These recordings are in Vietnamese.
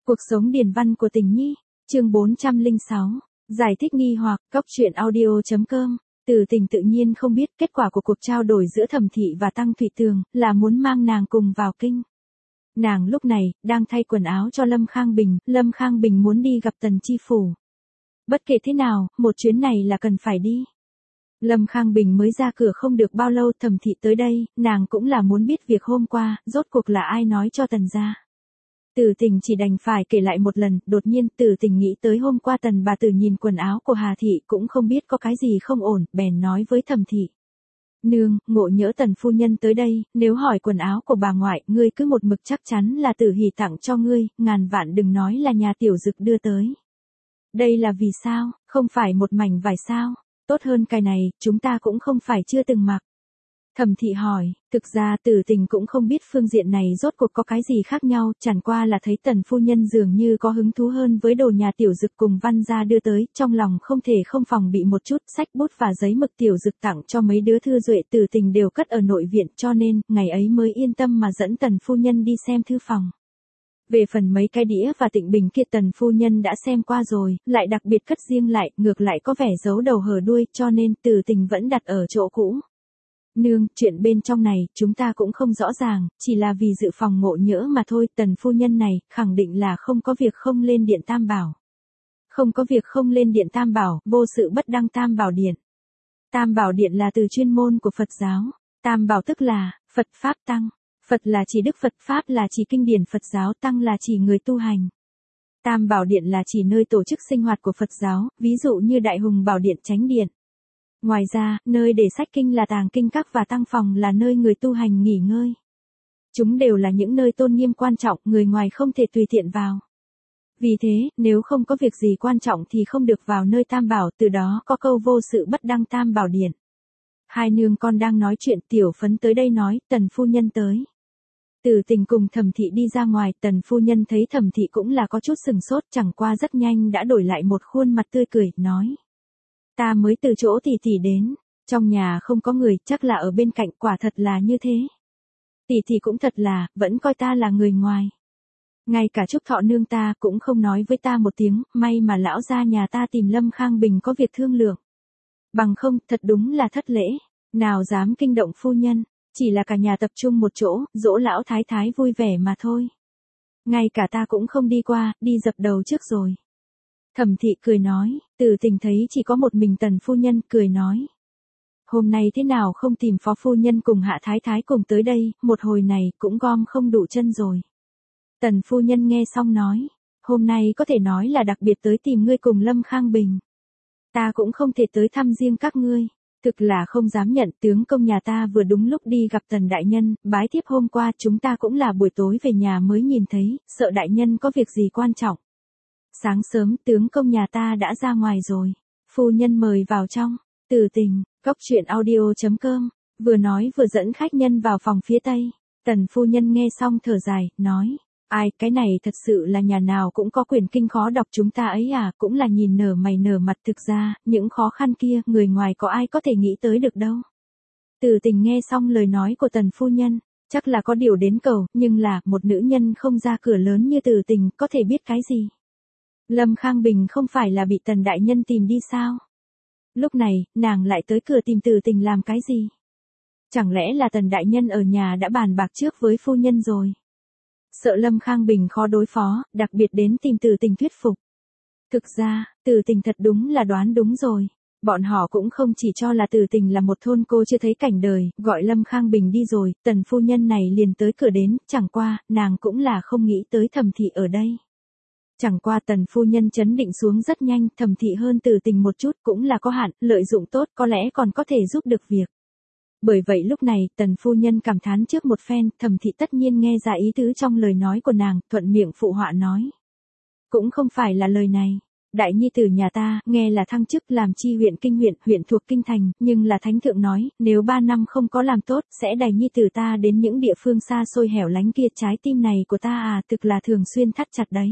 Cuộc sống điển văn của Tình Nhi, chương 406, giải thích nghi hoặc, góc truyện audio.com. Từ Tình tự nhiên không biết kết quả của cuộc trao đổi giữa Thẩm Thị và Tăng Thủy Tường là muốn mang nàng cùng vào kinh. Nàng lúc này, đang thay quần áo cho Lâm Khang Bình muốn đi gặp Tần Chi Phủ. Bất kể thế nào, một chuyến này là cần phải đi. Lâm Khang Bình mới ra cửa không được bao lâu Thẩm Thị tới đây, nàng cũng là muốn biết việc hôm qua, rốt cuộc là ai nói cho Tần gia. Từ Tình chỉ đành phải kể lại một lần, đột nhiên Từ Tình nghĩ tới hôm qua Tần bà tử nhìn quần áo của Hà Thị cũng không biết có cái gì không ổn, bèn nói với Thẩm Thị. Nương, ngộ nhỡ Tần phu nhân tới đây, nếu hỏi quần áo của bà ngoại, ngươi cứ một mực chắc chắn là Tử Hỷ tặng cho ngươi, ngàn vạn đừng nói là nhà tiểu dực đưa tới. Đây là vì sao, không phải một mảnh vải sao, tốt hơn cái này, chúng ta cũng không phải chưa từng mặc. Thẩm Thị hỏi, thực ra Từ Tình cũng không biết phương diện này rốt cuộc có cái gì khác nhau, chẳng qua là thấy Tần phu nhân dường như có hứng thú hơn với đồ nhà tiểu dực cùng Văn gia đưa tới, trong lòng không thể không phòng bị một chút, sách bút và giấy mực tiểu dực tặng cho mấy đứa thư duệ Từ Tình đều cất ở nội viện, cho nên, ngày ấy mới yên tâm mà dẫn Tần phu nhân đi xem thư phòng. Về phần mấy cái đĩa và tịnh bình kia Tần phu nhân đã xem qua rồi, lại đặc biệt cất riêng lại, ngược lại có vẻ giấu đầu hở đuôi, cho nên Từ Tình vẫn đặt ở chỗ cũ. Nương, chuyện bên trong này, chúng ta cũng không rõ ràng, chỉ là vì dự phòng ngộ nhỡ mà thôi, Tần phu nhân này, khẳng định là không có việc không lên điện Tam Bảo. Không có việc không lên điện Tam Bảo, vô sự bất đăng Tam Bảo Điện. Tam Bảo Điện là từ chuyên môn của Phật giáo, Tam Bảo tức là, Phật Pháp Tăng, Phật là chỉ Đức Phật Pháp là chỉ kinh điển Phật giáo, Tăng là chỉ người tu hành. Tam Bảo Điện là chỉ nơi tổ chức sinh hoạt của Phật giáo, ví dụ như Đại Hùng Bảo Điện Chánh Điện. Ngoài ra, nơi để sách kinh là tàng kinh các và tăng phòng là nơi người tu hành nghỉ ngơi. Chúng đều là những nơi tôn nghiêm quan trọng, người ngoài không thể tùy tiện vào. Vì thế, nếu không có việc gì quan trọng thì không được vào nơi Tam Bảo, từ đó có câu vô sự bất đăng Tam Bảo Điện. Hai nương con đang nói chuyện, Tiểu Phấn tới đây nói, Tần phu nhân tới. Từ Tình cùng Thẩm Thị đi ra ngoài, Tần phu nhân thấy Thẩm Thị cũng là có chút sừng sốt, chẳng qua rất nhanh đã đổi lại một khuôn mặt tươi cười, nói. Ta mới từ chỗ tỷ tỷ đến, trong nhà không có người, chắc là ở bên cạnh, quả thật là như thế. Tỷ tỷ cũng thật là, vẫn coi ta là người ngoài. Ngay cả Trúc Thọ nương ta cũng không nói với ta một tiếng, may mà lão gia nhà ta tìm Lâm Khang Bình có việc thương lượng. Bằng không, thật đúng là thất lễ, nào dám kinh động phu nhân, chỉ là cả nhà tập trung một chỗ, dỗ lão thái thái vui vẻ mà thôi. Ngay cả ta cũng không đi qua, đi dập đầu trước rồi. Thẩm Thị cười nói, Từ Tình thấy chỉ có một mình Tần phu nhân, cười nói. Hôm nay thế nào không tìm phó phu nhân cùng Hạ Thái Thái cùng tới đây, một hồi này cũng gom không đủ chân rồi. Tần phu nhân nghe xong nói, hôm nay có thể nói là đặc biệt tới tìm ngươi cùng Lâm Khang Bình. Ta cũng không thể tới thăm riêng các ngươi, thực là không dám nhận, tướng công nhà ta vừa đúng lúc đi gặp Tần đại nhân, bái tiếp hôm qua chúng ta cũng là buổi tối về nhà mới nhìn thấy, sợ đại nhân có việc gì quan trọng. Sáng sớm tướng công nhà ta đã ra ngoài rồi, phu nhân mời vào trong. Từ Tình, góc truyện audio.com, vừa nói vừa dẫn khách nhân vào phòng phía tây. Tần phu nhân nghe xong thở dài, nói, ai, cái này thật sự là nhà nào cũng có quyển kinh khó đọc chúng ta ấy à, cũng là nhìn nở mày nở mặt, thực ra, những khó khăn kia, người ngoài có ai có thể nghĩ tới được đâu. Từ Tình nghe xong lời nói của Tần phu nhân, chắc là có điều đến cầu, nhưng là, một nữ nhân không ra cửa lớn như Từ Tình, có thể biết cái gì. Lâm Khang Bình không phải là bị Tần đại nhân tìm đi sao? Lúc này, nàng lại tới cửa tìm Từ Tình làm cái gì? Chẳng lẽ là Tần đại nhân ở nhà đã bàn bạc trước với phu nhân rồi? Sợ Lâm Khang Bình khó đối phó, đặc biệt đến tìm Từ Tình thuyết phục. Thực ra, Từ Tình thật đúng là đoán đúng rồi. Bọn họ cũng không chỉ cho là Từ Tình là một thôn cô chưa thấy cảnh đời, gọi Lâm Khang Bình đi rồi, Tần phu nhân này liền tới cửa đến, chẳng qua, nàng cũng là không nghĩ tới Thẩm Thị ở đây. Chẳng qua Tần phu nhân chấn định xuống rất nhanh, Thẩm Thị hơn Từ Tình một chút cũng là có hạn, lợi dụng tốt có lẽ còn có thể giúp được việc. Bởi vậy lúc này, Tần phu nhân cảm thán trước một phen, Thẩm Thị tất nhiên nghe ra ý tứ trong lời nói của nàng, thuận miệng phụ họa nói. Cũng không phải là lời này. Đại nhi tử nhà ta, nghe là thăng chức làm chi huyện kinh huyện thuộc kinh thành, nhưng là thánh thượng nói, nếu 3 năm không có làm tốt, sẽ đẩy nhi tử ta đến những địa phương xa xôi hẻo lánh kia, trái tim này của ta à, thực là thường xuyên thắt chặt đấy.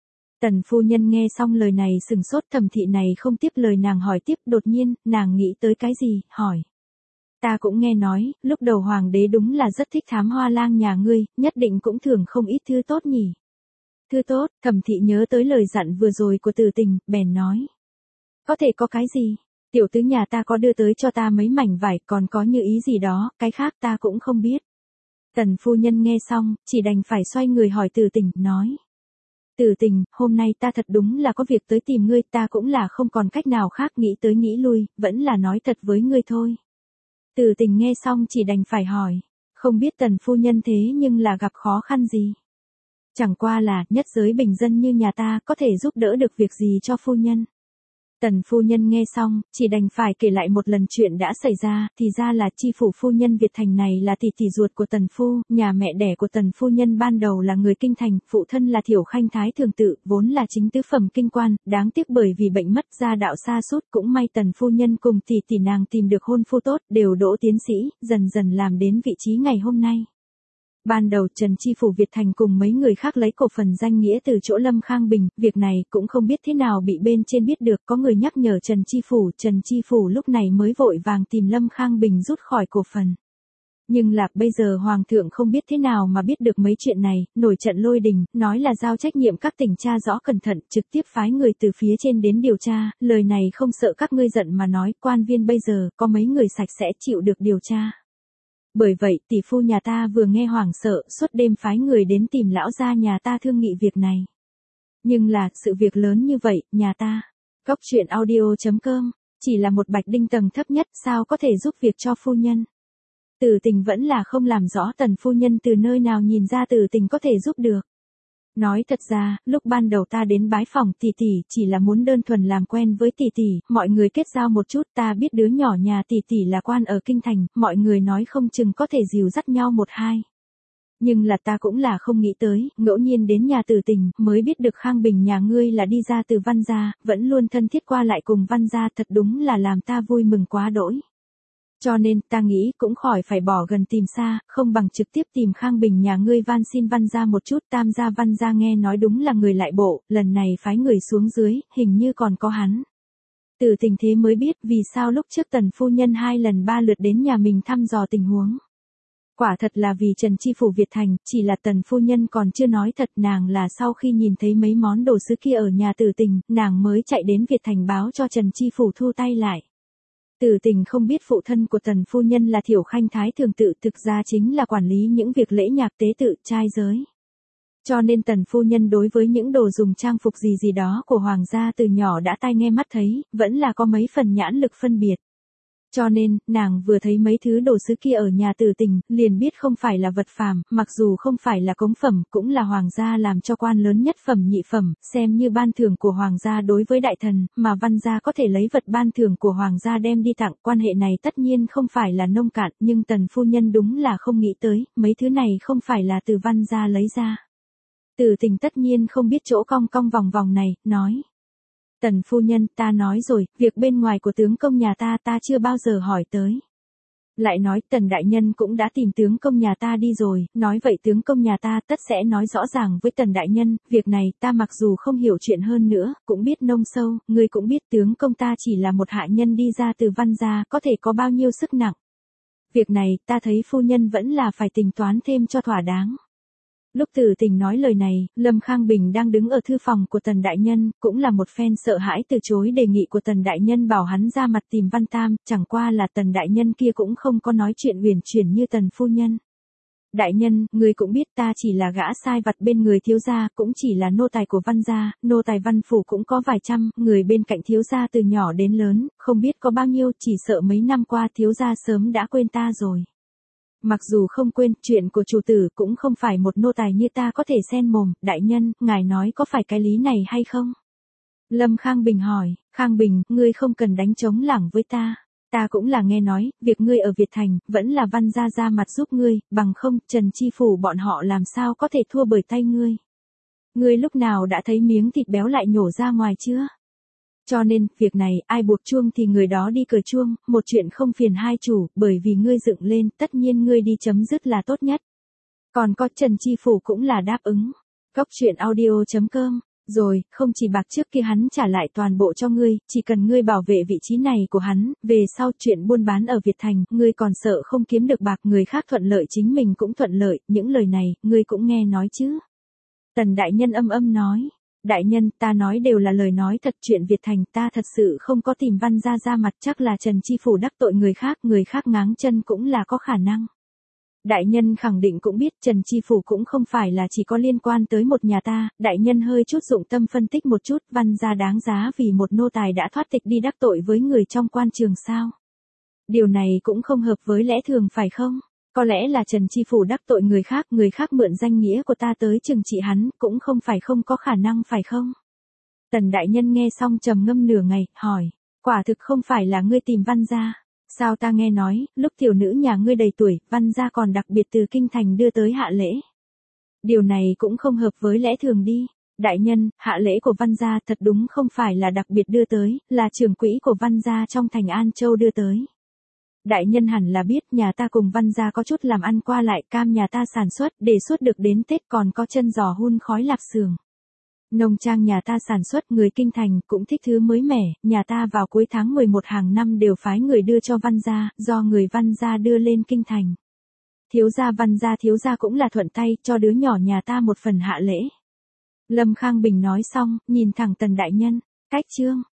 Tần phu nhân nghe xong lời này sừng sốt, Thẩm Thị này không tiếp lời nàng hỏi tiếp, đột nhiên, nàng nghĩ tới cái gì, hỏi. Ta cũng nghe nói, lúc đầu hoàng đế đúng là rất thích thám hoa lang nhà ngươi, nhất định cũng thường không ít thư tốt nhỉ. Thư tốt, Thẩm thị nhớ tới lời dặn vừa rồi của Từ Tình, bèn nói. Có thể có cái gì? Tiểu tứ nhà ta có đưa tới cho ta mấy mảnh vải, còn có như ý gì đó, cái khác ta cũng không biết. Tần phu nhân nghe xong, chỉ đành phải xoay người hỏi Từ Tình, nói. Từ Tình, hôm nay ta thật đúng là có việc tới tìm ngươi, ta cũng là không còn cách nào khác, nghĩ tới nghĩ lui, vẫn là nói thật với ngươi thôi. Từ Tình nghe xong chỉ đành phải hỏi, không biết tần phu nhân thế nhưng là gặp khó khăn gì. Chẳng qua là, nhất giới bình dân như nhà ta có thể giúp đỡ được việc gì cho phu nhân. Tần phu nhân nghe xong, chỉ đành phải kể lại một lần chuyện đã xảy ra, thì ra là chi phủ phu nhân Việt Thành này là tỷ tỷ ruột của tần phu, nhà mẹ đẻ của tần phu nhân ban đầu là người kinh thành, phụ thân là Thiểu Khanh Thái Thường Tự, vốn là chính tứ phẩm kinh quan, đáng tiếc bởi vì bệnh mất gia đạo sa sút, cũng may tần phu nhân cùng tỷ tỷ nàng tìm được hôn phu tốt, đều đỗ tiến sĩ, dần dần làm đến vị trí ngày hôm nay. Ban đầu Trần Chi Phủ Việt Thành cùng mấy người khác lấy cổ phần danh nghĩa từ chỗ Lâm Khang Bình, việc này cũng không biết thế nào bị bên trên biết được, có người nhắc nhở Trần Chi Phủ lúc này mới vội vàng tìm Lâm Khang Bình rút khỏi cổ phần. Nhưng là bây giờ Hoàng thượng không biết thế nào mà biết được mấy chuyện này, nổi trận lôi đình, nói là giao trách nhiệm các tỉnh tra rõ cẩn thận, trực tiếp phái người từ phía trên đến điều tra, lời này không sợ các ngươi giận mà nói, quan viên bây giờ có mấy người sạch sẽ chịu được điều tra. Bởi vậy tỷ phu nhà ta vừa nghe hoảng sợ, suốt đêm phái người đến tìm lão gia nhà ta thương nghị việc này. Nhưng là, sự việc lớn như vậy, nhà ta. Cóc truyện audio.com, chỉ là một bạch đinh tầng thấp nhất, sao có thể giúp việc cho phu nhân. Từ Tình vẫn là không làm rõ tần phu nhân từ nơi nào nhìn ra Từ Tình có thể giúp được. Nói thật ra, lúc ban đầu ta đến bái phòng tỷ tỷ chỉ là muốn đơn thuần làm quen với tỷ tỷ, mọi người kết giao một chút, ta biết đứa nhỏ nhà tỷ tỷ là quan ở kinh thành, mọi người nói không chừng có thể dìu dắt nhau một hai. Nhưng là ta cũng là không nghĩ tới, ngẫu nhiên đến nhà Từ Tình, mới biết được Khang Bình nhà ngươi là đi ra từ Văn gia, vẫn luôn thân thiết qua lại cùng Văn gia, thật đúng là làm ta vui mừng quá đỗi. Cho nên, ta nghĩ cũng khỏi phải bỏ gần tìm xa, không bằng trực tiếp tìm Khang Bình nhà ngươi van xin Văn gia một chút. Tam gia Văn gia nghe nói đúng là người lại bộ, lần này phái người xuống dưới, hình như còn có hắn. Từ Tình thế mới biết vì sao lúc trước tần phu nhân 2 lần 3 lượt đến nhà mình thăm dò tình huống. Quả thật là vì Trần Chi Phủ Việt Thành, chỉ là tần phu nhân còn chưa nói thật, nàng là sau khi nhìn thấy mấy món đồ sứ kia ở nhà Từ Tình, nàng mới chạy đến Việt Thành báo cho Trần Chi Phủ thu tay lại. Từ Tình không biết phụ thân của tần phu nhân là Thiểu Khanh Thái Thường Tự, thực ra chính là quản lý những việc lễ nhạc tế tự, trai giới. Cho nên tần phu nhân đối với những đồ dùng trang phục gì gì đó của hoàng gia từ nhỏ đã tai nghe mắt thấy, vẫn là có mấy phần nhãn lực phân biệt. Cho nên, nàng vừa thấy mấy thứ đồ sứ kia ở nhà Từ Tình, liền biết không phải là vật phàm, mặc dù không phải là cống phẩm, cũng là hoàng gia làm cho quan lớn nhất phẩm nhị phẩm, xem như ban thưởng của hoàng gia đối với đại thần, mà Văn gia có thể lấy vật ban thưởng của hoàng gia đem đi tặng, quan hệ này tất nhiên không phải là nông cạn, nhưng tần phu nhân đúng là không nghĩ tới, mấy thứ này không phải là từ Văn gia lấy ra. Từ Tình tất nhiên không biết chỗ cong cong vòng vòng này, nói. Tần phu nhân, ta nói rồi, việc bên ngoài của tướng công nhà ta chưa bao giờ hỏi tới. Lại nói, tần đại nhân cũng đã tìm tướng công nhà ta đi rồi, nói vậy tướng công nhà ta tất sẽ nói rõ ràng với tần đại nhân, việc này ta mặc dù không hiểu chuyện hơn nữa, cũng biết nông sâu, ngươi cũng biết tướng công ta chỉ là một hạ nhân đi ra từ Văn gia, có thể có bao nhiêu sức nặng. Việc này, ta thấy phu nhân vẫn là phải tính toán thêm cho thỏa đáng. Lúc Từ Tình nói lời này, Lâm Khang Bình đang đứng ở thư phòng của tần đại nhân, cũng là một phen sợ hãi từ chối đề nghị của tần đại nhân bảo hắn ra mặt tìm Văn Tam, chẳng qua là tần đại nhân kia cũng không có nói chuyện uyển chuyển như tần phu nhân. Đại nhân, ngươi cũng biết ta chỉ là gã sai vặt bên người thiếu gia, cũng chỉ là nô tài của Văn gia, nô tài Văn phủ cũng có vài trăm, người bên cạnh thiếu gia từ nhỏ đến lớn, không biết có bao nhiêu, chỉ sợ mấy năm qua thiếu gia sớm đã quên ta rồi. Mặc dù không quên, chuyện của chủ tử cũng không phải một nô tài như ta có thể xen mồm, đại nhân, ngài nói có phải cái lý này hay không? Lâm Khang Bình hỏi, Khang Bình, ngươi không cần đánh trống lảng với ta. Ta cũng là nghe nói, việc ngươi ở Việt Thành, vẫn là Văn gia ra mặt giúp ngươi, bằng không, Trần Chi Phủ bọn họ làm sao có thể thua bởi tay ngươi. Ngươi lúc nào đã thấy miếng thịt béo lại nhổ ra ngoài chưa? Cho nên, việc này, ai buộc chuông thì người đó đi cởi chuông, một chuyện không phiền hai chủ, bởi vì ngươi dựng lên, tất nhiên ngươi đi chấm dứt là tốt nhất. Còn có Trần Chi Phủ cũng là đáp ứng. Cóc truyện audio.com, rồi, không chỉ bạc trước kia hắn trả lại toàn bộ cho ngươi, chỉ cần ngươi bảo vệ vị trí này của hắn, về sau chuyện buôn bán ở Việt Thành, ngươi còn sợ không kiếm được bạc, người khác thuận lợi chính mình cũng thuận lợi, những lời này, ngươi cũng nghe nói chứ. Tần đại nhân âm âm nói. Đại nhân, ta nói đều là lời nói thật, chuyện Việt Thành ta thật sự không có tìm Văn gia ra mặt, chắc là Trần Chi Phủ đắc tội người khác ngáng chân cũng là có khả năng. Đại nhân khẳng định cũng biết Trần Chi Phủ cũng không phải là chỉ có liên quan tới một nhà ta, đại nhân hơi chút dụng tâm phân tích một chút, Văn gia đáng giá vì một nô tài đã thoát tịch đi đắc tội với người trong quan trường sao. Điều này cũng không hợp với lẽ thường phải không? Có lẽ là Trần Chi Phủ đắc tội người khác mượn danh nghĩa của ta tới trừng trị hắn, cũng không phải không có khả năng phải không? Tần đại nhân nghe xong trầm ngâm nửa ngày, hỏi, quả thực không phải là ngươi tìm Văn gia? Sao ta nghe nói, lúc tiểu nữ nhà ngươi đầy tuổi, Văn gia còn đặc biệt từ kinh thành đưa tới hạ lễ. Điều này cũng không hợp với lẽ thường đi. Đại nhân, hạ lễ của Văn gia thật đúng không phải là đặc biệt đưa tới, là trưởng quỹ của Văn gia trong thành An Châu đưa tới. Đại nhân hẳn là biết nhà ta cùng Văn gia có chút làm ăn qua lại, cam nhà ta sản xuất, đề xuất được đến Tết, còn có chân giò hun khói lạp xưởng. Nông trang nhà ta sản xuất, người kinh thành cũng thích thứ mới mẻ, nhà ta vào cuối tháng 11 hàng năm đều phái người đưa cho Văn gia, do người Văn gia đưa lên kinh thành. Thiếu gia Văn gia thiếu gia cũng là thuận tay, cho đứa nhỏ nhà ta một phần hạ lễ. Lâm Khang Bình nói xong, nhìn thẳng Tần đại nhân, cách chương.